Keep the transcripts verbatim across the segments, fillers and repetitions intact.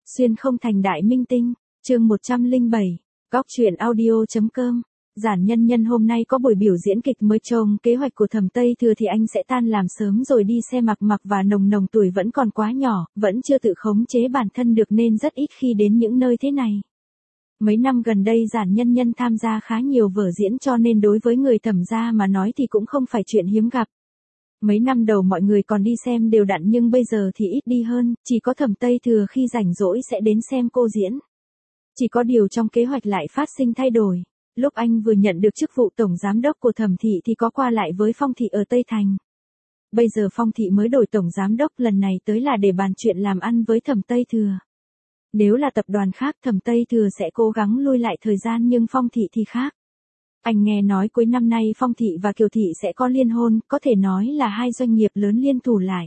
Xuyên không thành đại minh tinh, chương một trăm lẻ bảy, góc truyện audio.com. Giản Nhân Nhân hôm nay có buổi biểu diễn kịch mới trông kế hoạch của Thẩm Tây Thừa thì anh sẽ tan làm sớm rồi đi xe Mặc Mặc và Nồng Nồng tuổi vẫn còn quá nhỏ, vẫn chưa tự khống chế bản thân được nên rất ít khi đến những nơi thế này. Mấy năm gần đây Giản Nhân Nhân tham gia khá nhiều vở diễn cho nên đối với người Thẩm gia mà nói thì cũng không phải chuyện hiếm gặp. Mấy năm đầu mọi người còn đi xem đều đặn nhưng bây giờ thì ít đi hơn, chỉ có Thẩm Tây Thừa khi rảnh rỗi sẽ đến xem cô diễn. Chỉ có điều trong kế hoạch lại phát sinh thay đổi. Lúc anh vừa nhận được chức vụ tổng giám đốc của Thẩm thị thì có qua lại với Phong thị ở Tây Thành. Bây giờ Phong thị mới đổi tổng giám đốc, lần này tới là để bàn chuyện làm ăn với Thẩm Tây Thừa. Nếu là tập đoàn khác Thẩm Tây Thừa sẽ cố gắng lui lại thời gian nhưng Phong thị thì khác. Anh nghe nói cuối năm nay Phong thị và Kiều thị sẽ có liên hôn, có thể nói là hai doanh nghiệp lớn liên thủ lại.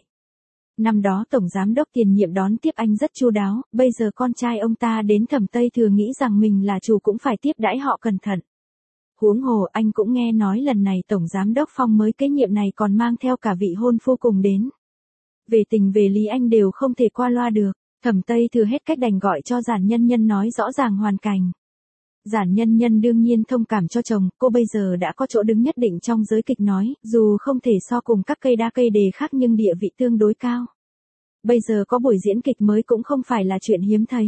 Năm đó tổng giám đốc tiền nhiệm đón tiếp anh rất chu đáo, bây giờ con trai ông ta đến Thẩm Tây Thừa nghĩ rằng mình là chủ cũng phải tiếp đãi họ cẩn thận. Huống hồ anh cũng nghe nói lần này tổng giám đốc Phong mới kế nhiệm này còn mang theo cả vị hôn phu cùng đến. Về tình về lý anh đều không thể qua loa được, Thẩm Tây Thừa hết cách đành gọi cho Giản Nhân Nhân nói rõ ràng hoàn cảnh. Giản Nhân Nhân đương nhiên thông cảm cho chồng, cô bây giờ đã có chỗ đứng nhất định trong giới kịch nói, dù không thể so cùng các cây đa cây đề khác nhưng địa vị tương đối cao. Bây giờ có buổi diễn kịch mới cũng không phải là chuyện hiếm thấy.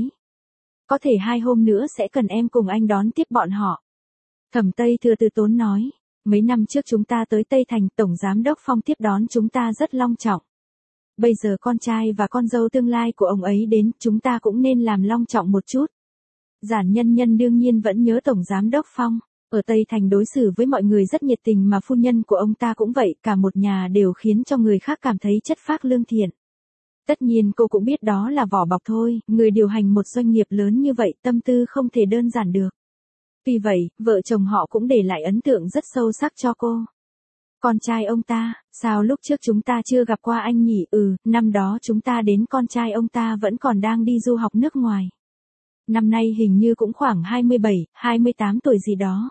Có thể hai hôm nữa sẽ cần em cùng anh đón tiếp bọn họ. Thẩm Tây Thừa từ tốn nói, mấy năm trước chúng ta tới Tây Thành, tổng giám đốc Phong tiếp đón chúng ta rất long trọng. Bây giờ con trai và con dâu tương lai của ông ấy đến, chúng ta cũng nên làm long trọng một chút. Giản Nhân Nhân đương nhiên vẫn nhớ tổng giám đốc Phong, ở Tây Thành đối xử với mọi người rất nhiệt tình mà phu nhân của ông ta cũng vậy, cả một nhà đều khiến cho người khác cảm thấy chất phác lương thiện. Tất nhiên cô cũng biết đó là vỏ bọc thôi, người điều hành một doanh nghiệp lớn như vậy tâm tư không thể đơn giản được. Vì vậy, vợ chồng họ cũng để lại ấn tượng rất sâu sắc cho cô. Con trai ông ta, sao lúc trước chúng ta chưa gặp qua anh nhỉ? Ừ, năm đó chúng ta đến con trai ông ta vẫn còn đang đi du học nước ngoài. Năm nay hình như cũng khoảng hai mươi bảy, hai mươi tám tuổi gì đó.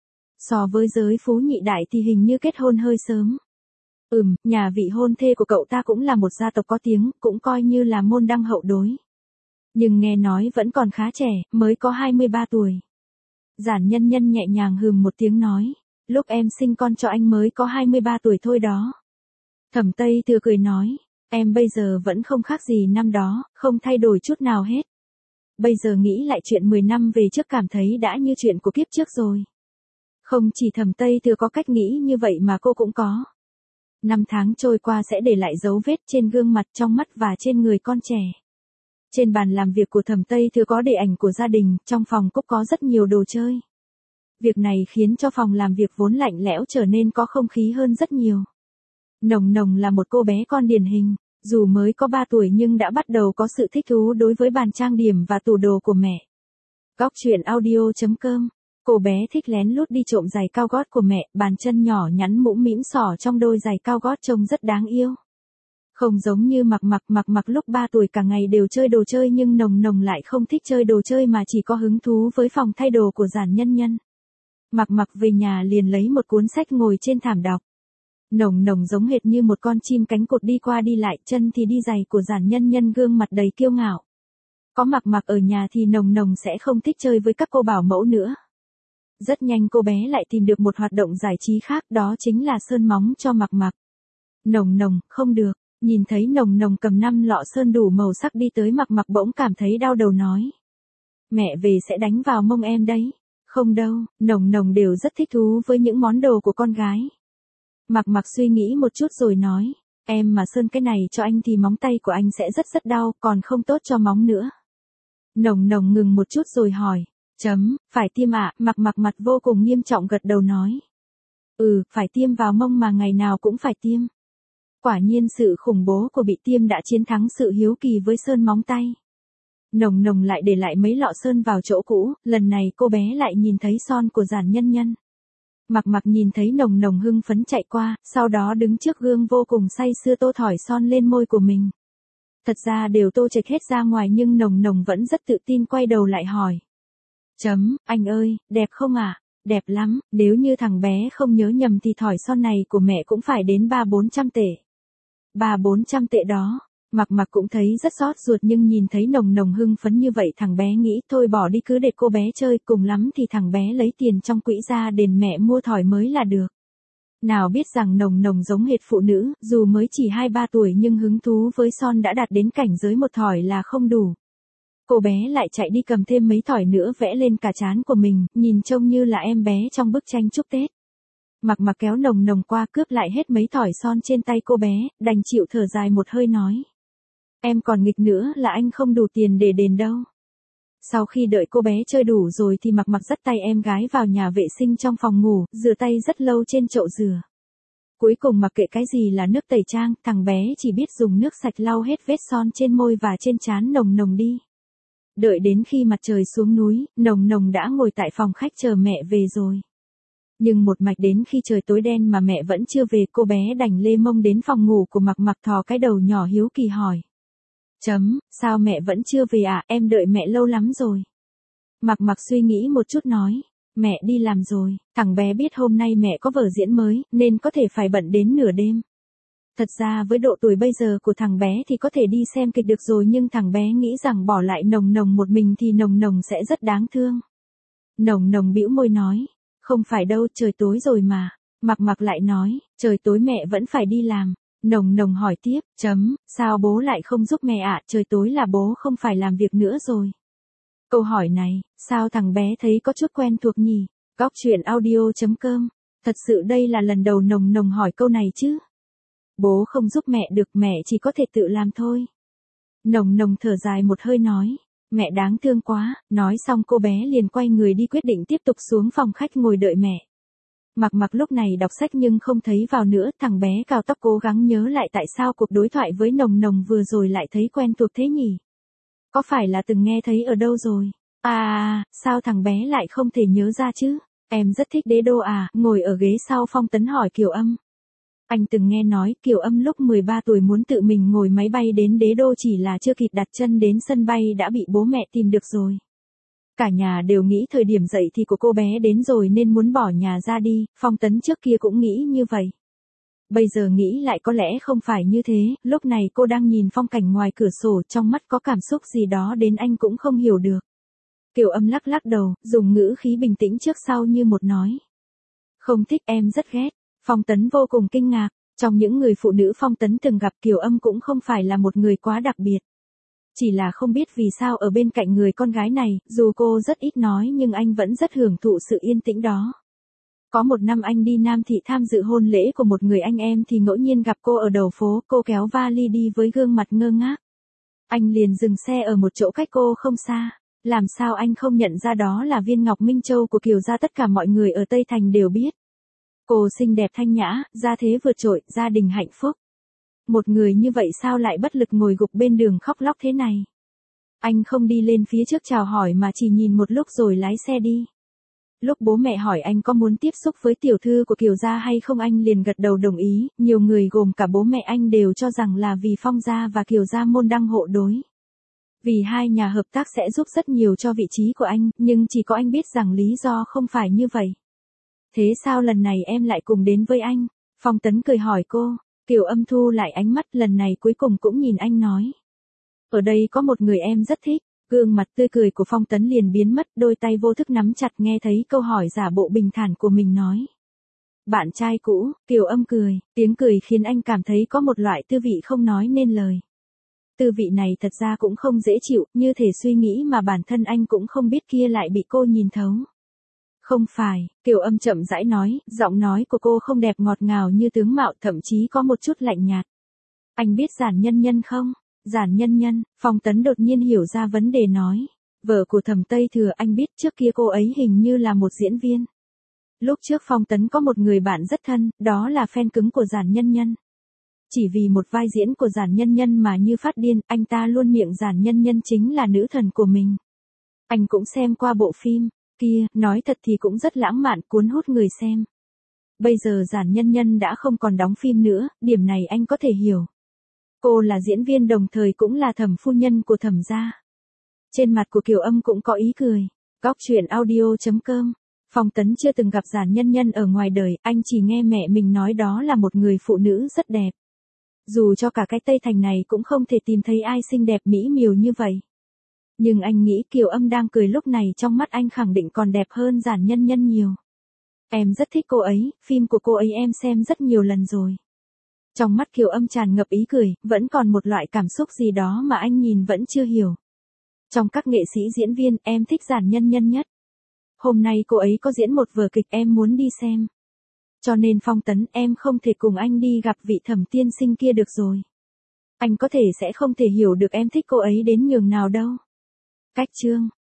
So với giới phú nhị đại thì hình như kết hôn hơi sớm. Ừm, nhà vị hôn thê của cậu ta cũng là một gia tộc có tiếng, cũng coi như là môn đăng hậu đối. Nhưng nghe nói vẫn còn khá trẻ, mới có hai mươi ba tuổi. Giản Nhân Nhân nhẹ nhàng hừm một tiếng nói, lúc em sinh con cho anh mới có hai mươi ba tuổi thôi đó. Thẩm Tây Thừa cười nói, em bây giờ vẫn không khác gì năm đó, không thay đổi chút nào hết. Bây giờ nghĩ lại chuyện mười năm về trước cảm thấy đã như chuyện của kiếp trước rồi. Không chỉ Thẩm Tây Thừa có cách nghĩ như vậy mà cô cũng có. Năm tháng trôi qua sẽ để lại dấu vết trên gương mặt, trong mắt và trên người con trẻ. Trên bàn làm việc của Thẩm Tây Thừa có để ảnh của gia đình, trong phòng cũng có rất nhiều đồ chơi. Việc này khiến cho phòng làm việc vốn lạnh lẽo trở nên có không khí hơn rất nhiều. Nồng Nồng là một cô bé con điển hình. Dù mới có ba tuổi nhưng đã bắt đầu có sự thích thú đối với bàn trang điểm và tủ đồ của mẹ. Góc truyện audio.com. Cô bé thích lén lút đi trộm giày cao gót của mẹ, bàn chân nhỏ nhắn mũm mĩm xỏ trong đôi giày cao gót trông rất đáng yêu. Không giống như Mặc Mặc, Mặc Mặc lúc ba tuổi cả ngày đều chơi đồ chơi nhưng Nồng Nồng lại không thích chơi đồ chơi mà chỉ có hứng thú với phòng thay đồ của Giản Nhân Nhân. Mặc Mặc về nhà liền lấy một cuốn sách ngồi trên thảm đọc. Nồng Nồng giống hệt như một con chim cánh cụt đi qua đi lại, chân thì đi giày của Giản Nhân Nhân gương mặt đầy kiêu ngạo. Có Mặc Mặc ở nhà thì Nồng Nồng sẽ không thích chơi với các cô bảo mẫu nữa. Rất nhanh cô bé lại tìm được một hoạt động giải trí khác, đó chính là sơn móng cho Mặc Mặc. Nồng Nồng, không được, nhìn thấy Nồng Nồng cầm năm lọ sơn đủ màu sắc đi tới Mặc Mặc bỗng cảm thấy đau đầu nói. Mẹ về sẽ đánh vào mông em đấy. Không đâu, Nồng Nồng đều rất thích thú với những món đồ của con gái. Mặc Mặc suy nghĩ một chút rồi nói, em mà sơn cái này cho anh thì móng tay của anh sẽ rất rất đau, còn không tốt cho móng nữa. Nồng Nồng ngừng một chút rồi hỏi, chấm, phải tiêm ạ? Mặc Mặc mặt vô cùng nghiêm trọng gật đầu nói. Ừ, phải tiêm vào mông mà ngày nào cũng phải tiêm. Quả nhiên sự khủng bố của bị tiêm đã chiến thắng sự hiếu kỳ với sơn móng tay. Nồng Nồng lại để lại mấy lọ sơn vào chỗ cũ, lần này cô bé lại nhìn thấy son của Giản Nhân Nhân. Mặc Mặc nhìn thấy Nồng Nồng hưng phấn chạy qua, sau đó đứng trước gương vô cùng say sưa tô thỏi son lên môi của mình. Thật ra đều tô chệch hết ra ngoài nhưng Nồng Nồng vẫn rất tự tin quay đầu lại hỏi. Chấm, anh ơi, đẹp không ạ? À? Đẹp lắm, nếu như thằng bé không nhớ nhầm thì thỏi son này của mẹ cũng phải đến ba bốn trăm tệ. Ba bốn trăm tệ đó. Mặc Mặc cũng thấy rất xót ruột nhưng nhìn thấy Nồng Nồng hưng phấn như vậy thằng bé nghĩ thôi bỏ đi cứ để cô bé chơi, cùng lắm thì thằng bé lấy tiền trong quỹ ra đền mẹ mua thỏi mới là được. Nào biết rằng Nồng Nồng giống hệt phụ nữ, dù mới chỉ hai ba tuổi nhưng hứng thú với son đã đạt đến cảnh giới một thỏi là không đủ. Cô bé lại chạy đi cầm thêm mấy thỏi nữa vẽ lên cả trán của mình, nhìn trông như là em bé trong bức tranh chúc Tết. Mặc Mặc kéo Nồng Nồng qua cướp lại hết mấy thỏi son trên tay cô bé, đành chịu thở dài một hơi nói. Em còn nghịch nữa là anh không đủ tiền để đền đâu. Sau khi đợi cô bé chơi đủ rồi thì Mặc Mặc dắt tay em gái vào nhà vệ sinh trong phòng ngủ, rửa tay rất lâu trên chậu rửa. Cuối cùng mặc kệ cái gì là nước tẩy trang, thằng bé chỉ biết dùng nước sạch lau hết vết son trên môi và trên trán Nồng Nồng đi. Đợi đến khi mặt trời xuống núi, Nồng Nồng đã ngồi tại phòng khách chờ mẹ về rồi. Nhưng một mạch đến khi trời tối đen mà mẹ vẫn chưa về, cô bé đành lê mông đến phòng ngủ của Mặc Mặc thò cái đầu nhỏ hiếu kỳ hỏi. Chấm, sao mẹ vẫn chưa về à, em đợi mẹ lâu lắm rồi. Mặc Mặc suy nghĩ một chút nói, mẹ đi làm rồi, thằng bé biết hôm nay mẹ có vở diễn mới, nên có thể phải bận đến nửa đêm. Thật ra với độ tuổi bây giờ của thằng bé thì có thể đi xem kịch được rồi, nhưng thằng bé nghĩ rằng bỏ lại Nồng Nồng một mình thì Nồng Nồng sẽ rất đáng thương. Nồng Nồng bĩu môi nói, không phải đâu, trời tối rồi mà. Mặc Mặc lại nói, trời tối mẹ vẫn phải đi làm. Nồng Nồng hỏi tiếp, chấm, sao bố lại không giúp mẹ ạ, trời tối là bố không phải làm việc nữa rồi. Câu hỏi này, sao thằng bé thấy có chút quen thuộc nhỉ? Góc truyện audio chấm com. Thật sự đây là lần đầu Nồng Nồng hỏi câu này chứ. Bố không giúp mẹ được, mẹ chỉ có thể tự làm thôi. Nồng Nồng thở dài một hơi nói, mẹ đáng thương quá, nói xong cô bé liền quay người đi quyết định tiếp tục xuống phòng khách ngồi đợi mẹ. Mặc Mặc lúc này đọc sách nhưng không thấy vào nữa, thằng bé cào tóc cố gắng nhớ lại tại sao cuộc đối thoại với Nồng Nồng vừa rồi lại thấy quen thuộc thế nhỉ? Có phải là từng nghe thấy ở đâu rồi? À, sao thằng bé lại không thể nhớ ra chứ? Em rất thích Đế Đô à, ngồi ở ghế sau Phong Tấn hỏi Kiều Âm. Anh từng nghe nói Kiều Âm lúc mười ba tuổi muốn tự mình ngồi máy bay đến Đế Đô, chỉ là chưa kịp đặt chân đến sân bay đã bị bố mẹ tìm được rồi. Cả nhà đều nghĩ thời điểm dậy thì của cô bé đến rồi nên muốn bỏ nhà ra đi, Phong Tấn trước kia cũng nghĩ như vậy. Bây giờ nghĩ lại có lẽ không phải như thế, lúc này cô đang nhìn phong cảnh ngoài cửa sổ, trong mắt có cảm xúc gì đó đến anh cũng không hiểu được. Kiều Âm lắc lắc đầu, dùng ngữ khí bình tĩnh trước sau như một nói. Không thích, em rất ghét. Phong Tấn vô cùng kinh ngạc, trong những người phụ nữ Phong Tấn từng gặp Kiều Âm cũng không phải là một người quá đặc biệt. Chỉ là không biết vì sao ở bên cạnh người con gái này, dù cô rất ít nói nhưng anh vẫn rất hưởng thụ sự yên tĩnh đó. Có một năm anh đi Nam Thị tham dự hôn lễ của một người anh em thì ngẫu nhiên gặp cô ở đầu phố, cô kéo vali đi với gương mặt ngơ ngác. Anh liền dừng xe ở một chỗ cách cô không xa. Làm sao anh không nhận ra đó là viên ngọc Minh Châu của Kiều gia, tất cả mọi người ở Tây Thành đều biết. Cô xinh đẹp thanh nhã, gia thế vượt trội, gia đình hạnh phúc. Một người như vậy sao lại bất lực ngồi gục bên đường khóc lóc thế này? Anh không đi lên phía trước chào hỏi mà chỉ nhìn một lúc rồi lái xe đi. Lúc bố mẹ hỏi anh có muốn tiếp xúc với tiểu thư của Kiều gia hay không, anh liền gật đầu đồng ý, nhiều người gồm cả bố mẹ anh đều cho rằng là vì Phong gia và Kiều gia môn đăng hộ đối. Vì hai nhà hợp tác sẽ giúp rất nhiều cho vị trí của anh, nhưng chỉ có anh biết rằng lý do không phải như vậy. Thế sao lần này em lại cùng đến với anh? Phong Tấn cười hỏi cô. Kiều Âm thu lại ánh mắt, lần này cuối cùng cũng nhìn anh nói. Ở đây có một người em rất thích. Gương mặt tươi cười của Phong Tấn liền biến mất, đôi tay vô thức nắm chặt, nghe thấy câu hỏi giả bộ bình thản của mình nói. Bạn trai cũ. Kiều Âm cười, tiếng cười khiến anh cảm thấy có một loại tư vị không nói nên lời. Tư vị này thật ra cũng không dễ chịu, như thể suy nghĩ mà bản thân anh cũng không biết kia lại bị cô nhìn thấu. Không phải, Kiều Âm chậm rãi nói, giọng nói của cô không đẹp ngọt ngào như tướng mạo, thậm chí có một chút lạnh nhạt. Anh biết Giản Nhân Nhân không? Giản Nhân Nhân, Phong Tấn đột nhiên hiểu ra vấn đề nói. Vợ của Thẩm Tây Thừa, anh biết trước kia cô ấy hình như là một diễn viên. Lúc trước Phong Tấn có một người bạn rất thân, đó là fan cứng của Giản Nhân Nhân. Chỉ vì một vai diễn của Giản Nhân Nhân mà như phát điên, anh ta luôn miệng Giản Nhân Nhân chính là nữ thần của mình. Anh cũng xem qua bộ phim kia, nói thật thì cũng rất lãng mạn, cuốn hút người xem. Bây giờ Giản Nhân Nhân đã không còn đóng phim nữa, điểm này anh có thể hiểu. Cô là diễn viên đồng thời cũng là thẩm phu nhân của Thẩm gia. Trên mặt của Kiều Âm cũng có ý cười. Góc truyện audio chấm com. Phong Tấn chưa từng gặp Giản Nhân Nhân ở ngoài đời, anh chỉ nghe mẹ mình nói đó là một người phụ nữ rất đẹp. Dù cho cả cái Tây Thành này cũng không thể tìm thấy ai xinh đẹp mỹ miều như vậy. Nhưng anh nghĩ Kiều Âm đang cười lúc này trong mắt anh khẳng định còn đẹp hơn Giản Nhân Nhân nhiều. Em rất thích cô ấy, phim của cô ấy em xem rất nhiều lần rồi. Trong mắt Kiều Âm tràn ngập ý cười, vẫn còn một loại cảm xúc gì đó mà anh nhìn vẫn chưa hiểu. Trong các nghệ sĩ diễn viên, em thích Giản Nhân Nhân nhất. Hôm nay cô ấy có diễn một vở kịch em muốn đi xem. Cho nên Phong Tấn, em không thể cùng anh đi gặp vị Thẩm tiên sinh kia được rồi. Anh có thể sẽ không thể hiểu được em thích cô ấy đến nhường nào đâu. Cách chương